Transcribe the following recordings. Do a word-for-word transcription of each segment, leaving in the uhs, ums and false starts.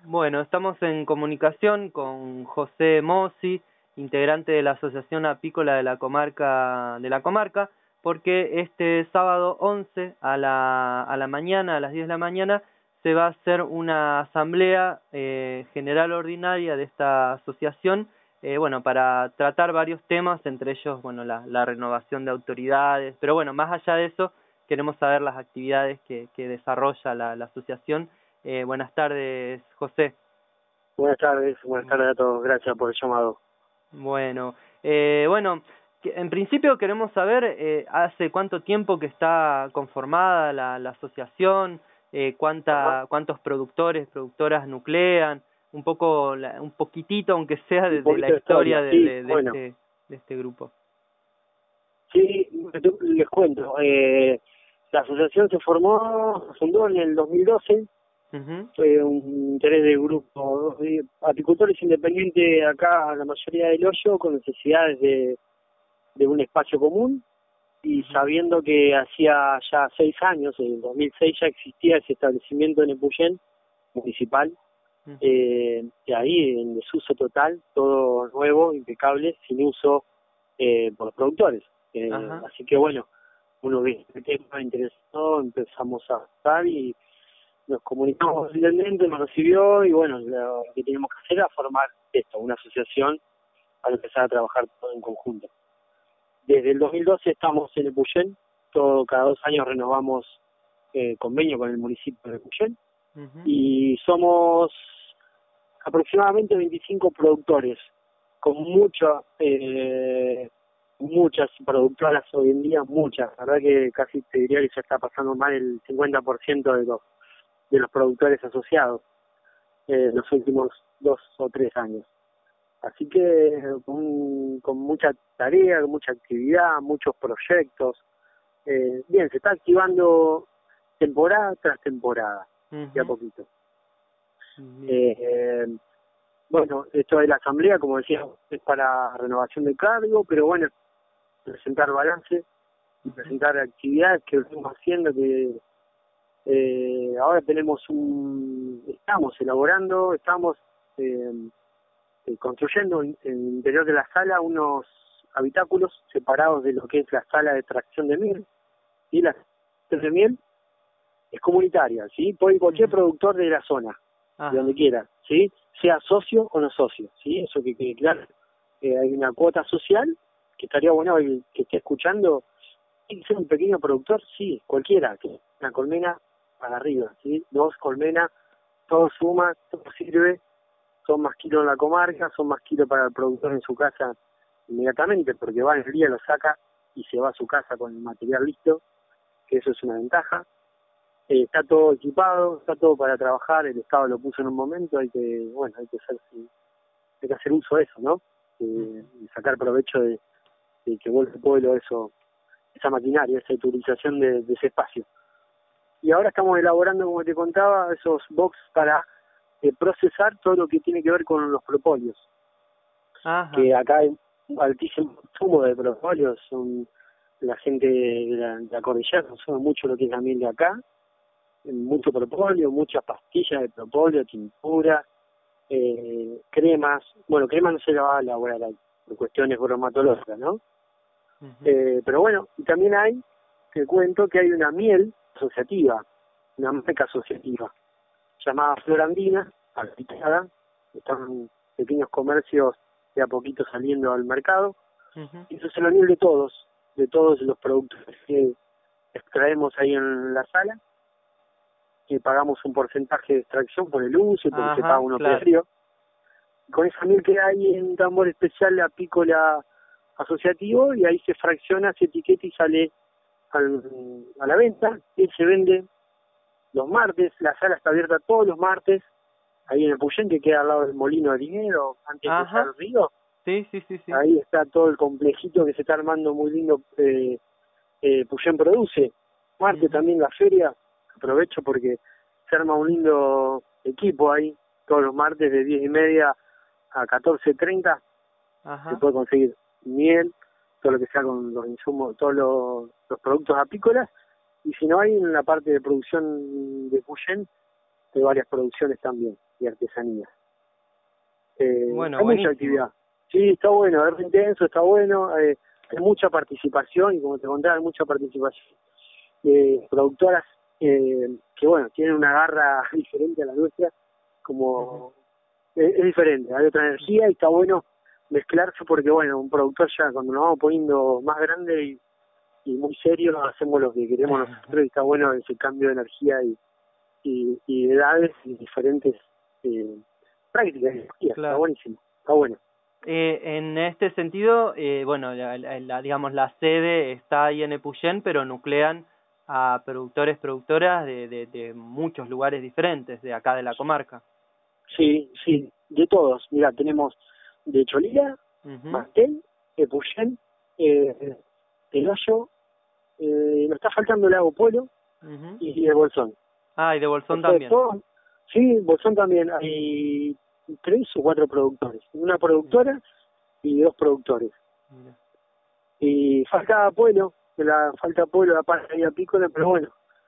Bueno, estamos en comunicación con José Mossi, integrante de la Asociación Apícola de la Comarca, de la Comarca, porque este sábado once a la, a la mañana, a las diez de la mañana, se va a hacer una asamblea eh, general ordinaria de esta asociación, eh, bueno, para tratar varios temas, entre ellos, bueno, la, la renovación de autoridades, pero bueno, más allá de eso, queremos saber las actividades que, que desarrolla la, la asociación. Eh, buenas tardes, José. Buenas tardes, buenas tardes a todos, gracias por el llamado. Bueno, eh, bueno, en principio queremos saber eh, hace cuánto tiempo que está conformada la, la asociación, eh, cuánta, cuántos productores, productoras nuclean, un poco, la, un poquitito, aunque sea de, Un de la poquito de historia historia, de, sí, de, de bueno, este, de este grupo. sí, les cuento, eh, la asociación se formó, se fundó en el dos mil doce, Uh-huh. fue un interés del grupo de apicultores independientes acá, la mayoría del Hoyo, con necesidades de, de un espacio común, y Uh-huh. sabiendo que hacía ya seis años, en el dos mil seis ya existía ese establecimiento en Epuyén, municipal, Uh-huh. eh, de ahí en desuso total, todo nuevo, impecable, sin uso eh, por los productores. Eh, Ajá. así que bueno, uno ve el tema interesó, empezamos a estar y nos comunicamos con el intendente, nos recibió y bueno, lo que teníamos que hacer era formar esto, una asociación para empezar a trabajar todo en conjunto. Desde el dos mil doce estamos en Epuyén, todo, cada dos años renovamos eh, convenio con el municipio de Epuyén Uh-huh. y somos aproximadamente veinticinco productores, con mucha, eh, muchas productoras hoy en día, muchas, la verdad que casi te diría que ya está pasando más del cincuenta por ciento de los, de los productores asociados eh, en los últimos dos o tres años. Así que con, con mucha tarea, con mucha actividad, muchos proyectos. Eh, bien, se está activando temporada tras temporada, Uh-huh. de a poquito. Uh-huh. Eh, eh, bueno, esto de la asamblea, como decía, es para renovación de cargo, pero bueno, presentar balance y presentar actividades que venimos haciendo, que eh, ahora tenemos un, estamos elaborando, estamos eh, eh, construyendo en, en el interior de la sala unos habitáculos separados de lo que es la sala de extracción de miel, y la extracción de miel es comunitaria, ¿sí? Puede ir cualquier Uh-huh. productor de la zona, Ajá. de donde quiera, ¿sí? Sea socio o no socio, ¿sí? Eso que quede claro. Eh, hay una cuota social que estaría bueno el que esté escuchando. ¿Tiene que ser un pequeño productor? Sí, cualquiera, que una colmena para arriba, ¿sí? Dos colmenas, todo suma, todo sirve, son más kilos en la comarca, son más kilos para el productor en su casa inmediatamente, porque va en el día, lo saca y se va a su casa con el material listo, que eso es una ventaja. Eh, está todo equipado, está todo para trabajar, el Estado lo puso en un momento, hay que, bueno, hay que hacer, hay que hacer uso de eso, ¿no? Eh, y sacar provecho de, de que vuelva el pueblo eso, esa maquinaria, esa utilización de, de ese espacio. Y ahora estamos elaborando, como te contaba, esos box para eh, procesar todo lo que tiene que ver con los propóleos. Ajá. Que acá hay un altísimo consumo de propóleos, son la gente de la, de la cordillera consume mucho lo que es la miel de acá, mucho propóleo, muchas pastillas de propóleo, tintura, eh, cremas. Bueno, cremas no se la va a elaborar ahí, por cuestiones bromatológicas, ¿no? Uh-huh. Eh, pero bueno, y también hay, te cuento que hay una miel asociativa, una marca asociativa, llamada Florandina, aplicada, están pequeños comercios de a poquito saliendo al mercado, Uh-huh. y eso es la miel de todos, de todos los productos que extraemos ahí en la sala, que pagamos un porcentaje de extracción por el uso y porque Ajá, se paga un claro. operario. Con esa miel que hay en un tambor especial apícola asociativo, y ahí se fracciona, se etiqueta y sale al, a la venta. Él se vende los martes, la sala está abierta todos los martes, ahí en el Puyén, que queda al lado del Molino de Dinero, antes de cruzar Ajá. el río. Sí, sí, sí, sí. Ahí está todo el complejito que se está armando muy lindo. eh, eh, Puyén Produce. Martes Uh-huh. también la feria, aprovecho porque se arma un lindo equipo ahí, todos los martes de diez y media a catorce treinta, Ajá. se puede conseguir miel, todo lo que sea con los insumos, todos los, los productos apícolas, y si no hay en la parte de producción de Puyén, hay varias producciones también. y artesanías. Eh, Bueno, hay buenísimo. mucha actividad. Sí, está bueno, es intenso, está bueno, eh, hay mucha participación y como te contaba, hay mucha participación de productoras eh, que, bueno, tienen una garra diferente a la nuestra, como Ujú. es, es diferente, hay otra energía y está bueno mezclarse porque, bueno, un productor ya cuando nos vamos poniendo más grande y, y muy serio, hacemos lo que queremos nosotros y está bueno ese cambio de energía y, y, y de edades y diferentes eh, prácticas, está Claro. buenísimo, está bueno. Eh, en este sentido, eh, bueno, la, la- la- digamos, la sede está ahí en Epuyén, pero nuclean a productores, productoras de, de, de muchos lugares diferentes de acá de la comarca. Sí, sí, de todos. Mira, tenemos de Cholila, Ujú, Martel, Epuyén, eh, El Hoyo, eh, nos está faltando el Lago Pueblo ujú. y el Bolsón. Ah, y de Bolsón Después de también. todo, sí, Bolsón también hay tres o cuatro productores. Una productora y dos productores. Mira. Y falta Pueblo, que la falta Pueblo, la parte apícola, pero bueno,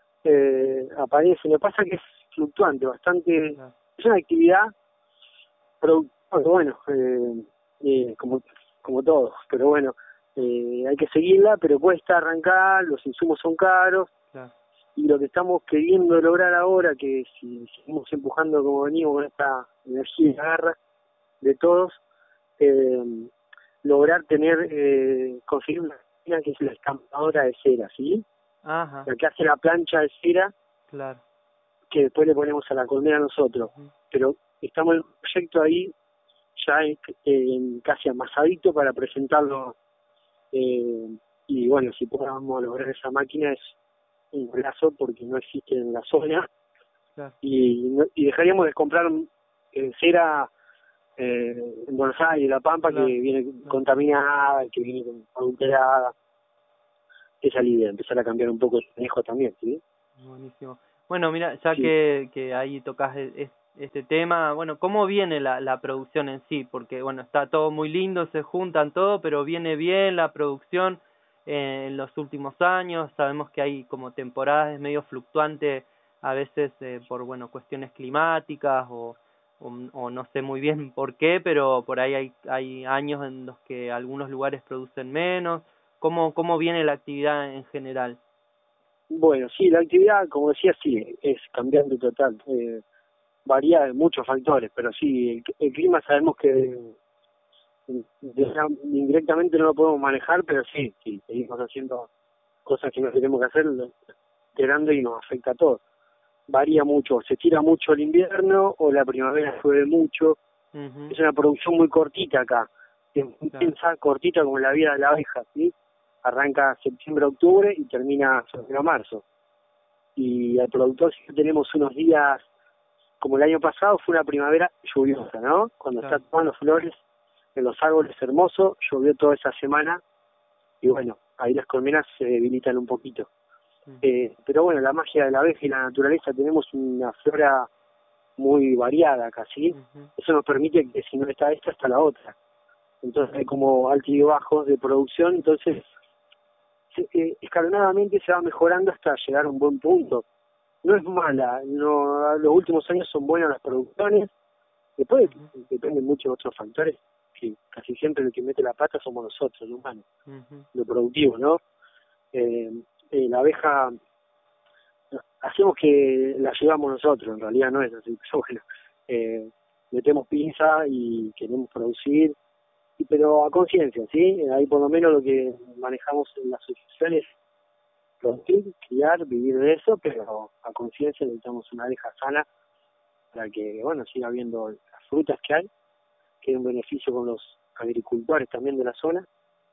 eh, aparece. Lo que pasa es que es fluctuante, bastante. Claro. Es una actividad productora, bueno, eh, eh, como, como todo, pero bueno, eh, hay que seguirla, pero cuesta arrancar, los insumos son caros, Claro. y lo que estamos queriendo lograr ahora, que si seguimos empujando como venimos con esta energía y garra de todos, eh, lograr tener, eh, conseguir una máquina que es la estampadora de cera, ¿sí? Ajá, La que hace la plancha de cera claro. que después le ponemos a la colmena nosotros. Ujú. Pero estamos en el proyecto ahí ya eh, casi amasadito para presentarlo, eh, y bueno, si podamos lograr esa máquina es un golazo porque no existe en la zona Claro. y, no- y dejaríamos de comprar eh, cera eh, en Buenos Aires, La Pampa, Claro. que viene Claro. contaminada, que viene con- adulterada. Esa es la idea, empezar a cambiar un poco el manejo también, ¿sí? Buenísimo. Bueno, mira, ya Sí. que, que ahí tocas e- es- este tema, bueno, ¿cómo viene la, la producción en sí? Porque, bueno, está todo muy lindo, se juntan todo, pero viene bien la producción eh, en los últimos años. Sabemos que hay como temporadas es medio fluctuante a veces eh, por, bueno, cuestiones climáticas o, o, o no sé muy bien por qué, pero por ahí hay, hay años en los que algunos lugares producen menos. ¿Cómo, cómo viene la actividad en general? Bueno, sí, la actividad, como decía, sí, es cambiante total. Eh, varía de muchos factores, pero sí, el, el clima sabemos que eh, de- indirectamente no lo podemos manejar, pero sí, sí, seguimos haciendo cosas que no tenemos que hacer, lo- alterando y nos afecta a todos. Varía mucho, se tira mucho el invierno o la primavera llueve mucho. Ujú, Es una producción muy cortita acá, es muy claro. intensa, cortita como la vida de la abeja, ¿sí? Arranca septiembre-octubre y termina febrero-marzo. Y al productor sí que tenemos unos días, como el año pasado fue una primavera lluviosa, ¿no? Cuando Claro. están todas las flores en los árboles hermosos, llovió toda esa semana y bueno, ahí las colmenas se debilitan un poquito. Ujú, Eh, pero bueno, la magia de la abeja y la naturaleza, tenemos una flora muy variada acá, ¿sí? ujú, Eso nos permite que si no está esta, está la otra. Entonces hay como altos y bajos de producción, entonces se- eh, escalonadamente se va mejorando hasta llegar a un buen punto. No es mala, no, los últimos años son buenas las producciones, después ujú, dependen muchos otros factores, que casi siempre el que mete la pata somos nosotros, los humanos, ujú, lo productivo, ¿no? Eh, eh, la abeja, hacemos que la llevamos nosotros, en realidad no es así, pero bueno, eh, metemos pinza y queremos producir, y- pero a conciencia, ¿sí? Ahí por lo menos lo que manejamos en las asociaciones, producir, criar, vivir de eso, pero a conciencia necesitamos una abeja sana para que, bueno, siga habiendo las frutas que hay, que hay un beneficio con los agricultores también de la zona,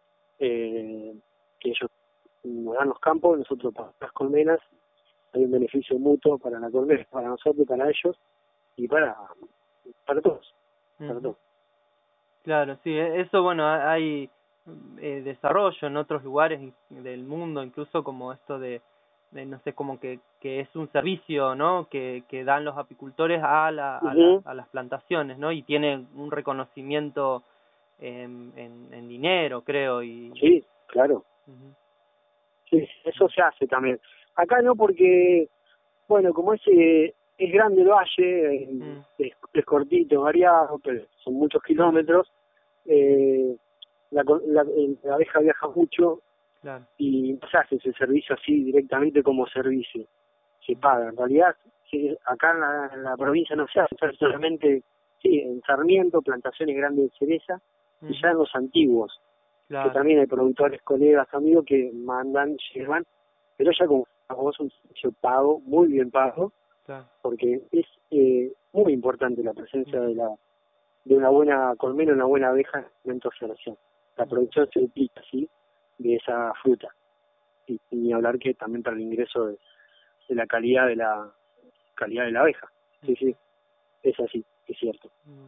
eh, que ellos nos dan los campos, nosotros para las colmenas, hay un beneficio mutuo para la colmena, para nosotros, para ellos y para para todos, para ujú. todos. Claro, sí, e- eso, bueno, ha- hay eh, desarrollo en otros lugares in- del mundo, incluso como esto de, de no sé, como que, que es un servicio, ¿no? Que, que dan los apicultores a, la, a, las, Ujú. a las plantaciones, ¿no? Y tiene un reconocimiento en, en, en dinero, creo, y... Sí, claro, Ujú, sí, eso se hace también. Acá no porque, bueno, como ese es grande el valle, Mm. es, es cortito, variado, pero son muchos kilómetros. Eh, la, la, la abeja viaja mucho Claro. y no se hace ese servicio así directamente como servicio, se paga. En realidad, sí, acá en la, en la provincia no se hace, se hace solamente sí, en Sarmiento, plantaciones grandes de cereza, Uh y -huh. ya en los antiguos, Claro. que también hay productores, colegas, amigos que mandan, llevan, pero ya como, como es un servicio pago, muy bien pago, Claro. porque es eh, muy importante la presencia Uh -huh. de la de una buena colmena, una buena abeja en el momento de floración. La producción se duplica, ¿sí?, de esa fruta. Y, y ni hablar que también para el ingreso de, de la calidad de la calidad de la abeja. Sí, sí, es así, es cierto.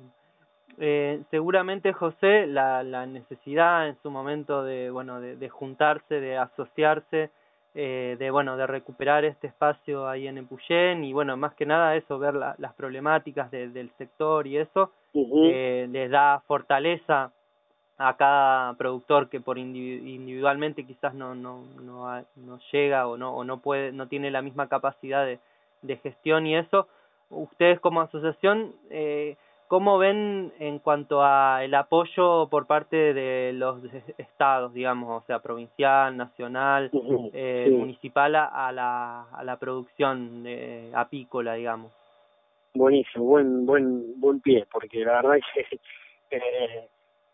Eh, seguramente, José, la, la necesidad en su momento de, bueno, de, de juntarse, de asociarse, eh, de, bueno, de recuperar este espacio ahí en Epuyén y, bueno, más que nada eso, ver la, las problemáticas de, del sector y eso, Uh-huh. eh, les da fortaleza a cada productor que por individualmente quizás no no no no llega o no o no puede no tiene la misma capacidad de, de gestión y eso. Ustedes como asociación, eh, ¿cómo ven en cuanto a el apoyo por parte de los estados, digamos, o sea, provincial, nacional, Uh-huh. eh, Sí. municipal a, a la a la producción eh, apícola, digamos? Buenísimo, buen buen buen pie, porque la verdad es que eh,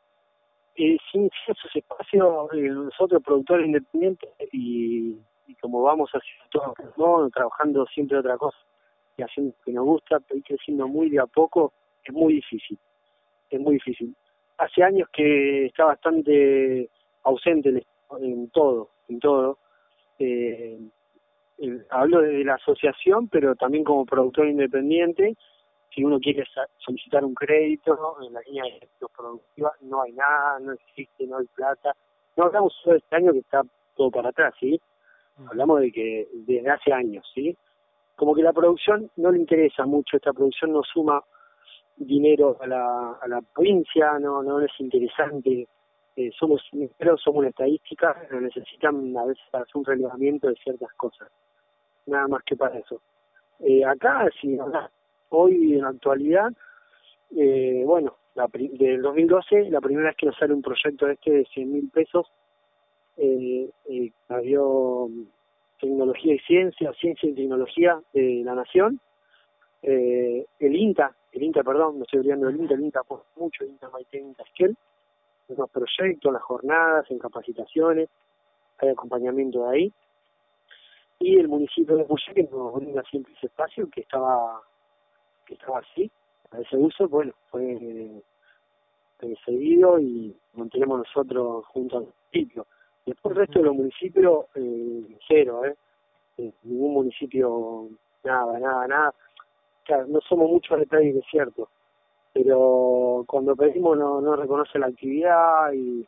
y sin esos espacios, eh, nosotros productores independientes y, y como vamos haciendo todo, ¿no?, trabajando siempre otra cosa y haciendo lo que nos gusta, pero ir creciendo muy de a poco, es muy difícil, es muy difícil. Hace años que está bastante ausente el Estado en todo, en todo. Eh, eh, hablo de la asociación, pero también como productor independiente. Si uno quiere solicitar un crédito en la línea de créditos productiva, no hay nada, no existe, no hay plata. No hablamos solo de este año que está todo para atrás, ¿sí? Hablamos de que desde hace años, ¿sí? Como que la producción no le interesa mucho, esta producción no suma dinero a la, a la provincia, no no es interesante. Eh, somos, pero somos una estadística, pero necesitan a veces para hacer un relevamiento de ciertas cosas. Nada más que para eso. Eh, acá, sí, hoy en la actualidad, eh, bueno, la, del dos mil doce, la primera vez que nos sale un proyecto este de cien mil pesos, eh, eh, dio Tecnología y Ciencia, Ciencia y Tecnología de la Nación, eh, el INTA, el INTA, perdón, me estoy olvidando del INTA, el INTA aporta mucho, el INTA Maite, INTA Esquel, los proyectos, las jornadas, en capacitaciones, hay acompañamiento de ahí, y el municipio de Epuyén, que nos brinda siempre ese espacio, que estaba que estaba así, a ese uso, bueno, fue eh, seguido y mantenemos nosotros junto al municipio. Después el resto de los municipios, eh, cero, ¿eh? eh, ningún municipio, nada, nada, nada. Claro, no somos muchos detalles, es cierto, pero cuando pedimos no, no reconoce la actividad y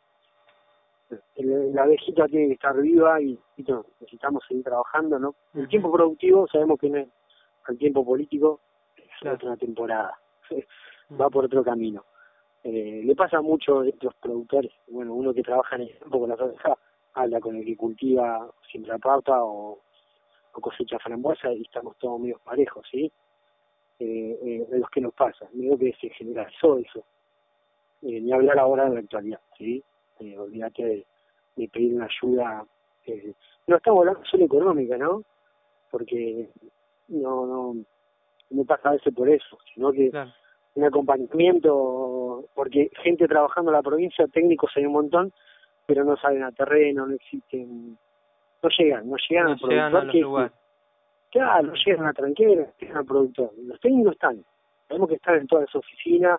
el, la abejita tiene que estar viva y, y no, necesitamos seguir trabajando, ¿no? El tiempo productivo sabemos que no es el tiempo político, es claro. Otra temporada, va por otro camino. Eh, le pasa mucho a estos productores, bueno, uno que trabaja en el campo con la abejas, habla con el que cultiva siembra papa o, o cosecha frambuesa y estamos todos medio parejos, ¿sí? Eh, eh, de los que nos pasa, digo que se generalizó eso, eh, ni hablar ahora en la actualidad, ¿sí? Eh, olvídate de, de pedir una ayuda, eh, no estamos hablando solo económica, ¿no? Porque no, no, no pasa a veces por eso, sino que claro. Un acompañamiento, porque gente trabajando en la provincia, técnicos hay un montón, pero no salen a terreno, no existen, no llegan, no llegan no al productor. Llegan a los que, lugares. Claro, no llegan a tranquera, no llegan al productor. Los técnicos están, tenemos que estar en todas las oficinas,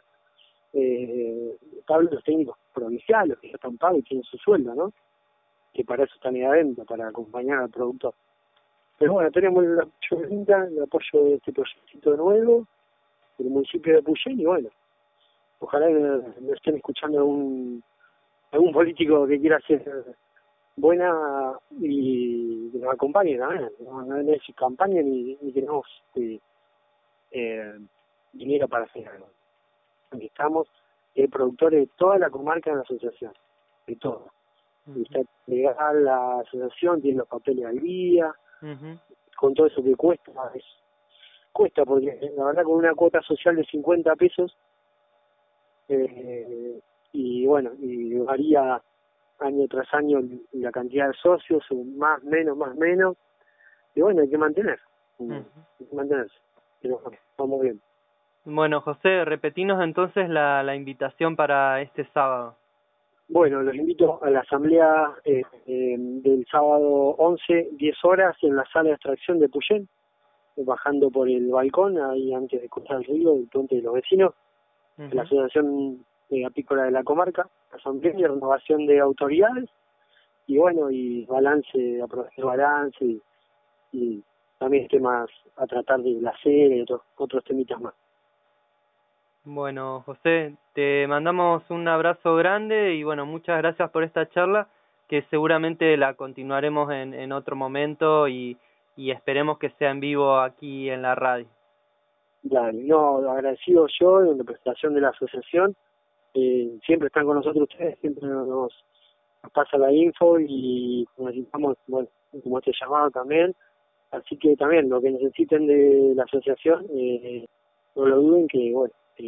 eh, hablo de los técnicos provinciales, que ya están pagos y tienen su sueldo, ¿no? Que para eso están ahí adentro, para acompañar al productor. Pero bueno, tenemos el apoyo de INTA, el apoyo de este proyecto nuevo, del municipio de Epuyén, y bueno, ojalá que lo estén escuchando algún, algún político que quiera hacer buena y que nos acompañe también. No, no es campaña ni, ni queremos eh, eh, dinero para hacer algo. Aquí estamos eh, productores de toda la comarca de la asociación, de todo. Uh-huh. Y está legal la asociación, tiene los papeles al día, uh-huh. Con todo eso que cuesta, es, cuesta, porque la verdad con una cuota social de cincuenta pesos, eh, y bueno, y varía año tras año la cantidad de socios, más, menos, más, menos, y bueno, hay que mantener, Mm. hay que mantenerse, pero bueno, vamos bien. Bueno, José, repetinos entonces la, la invitación para este sábado. Bueno, los invito a la asamblea eh, eh, del sábado once, diez horas, en la sala de extracción de Puyén, bajando por el balcón, ahí antes de cruzar el río, el puente de los vecinos, Uh-huh. de la Asociación eh, Apícola de la Comarca, asamblea y renovación de autoridades, y bueno, y balance, aprobar el balance, y, y también temas a tratar de la serie y otros, otros temitas más. Bueno, José, te mandamos un abrazo grande y bueno, muchas gracias por esta charla, que seguramente la continuaremos en, en otro momento y, y esperemos que sea en vivo aquí en la radio. Dale, no, agradecido yo en representación de la asociación, eh, siempre están con nosotros ustedes, siempre nos, nos pasa la info y necesitamos, bueno, como este llamado también, así que también lo que necesiten de la asociación, eh, no lo duden que, bueno,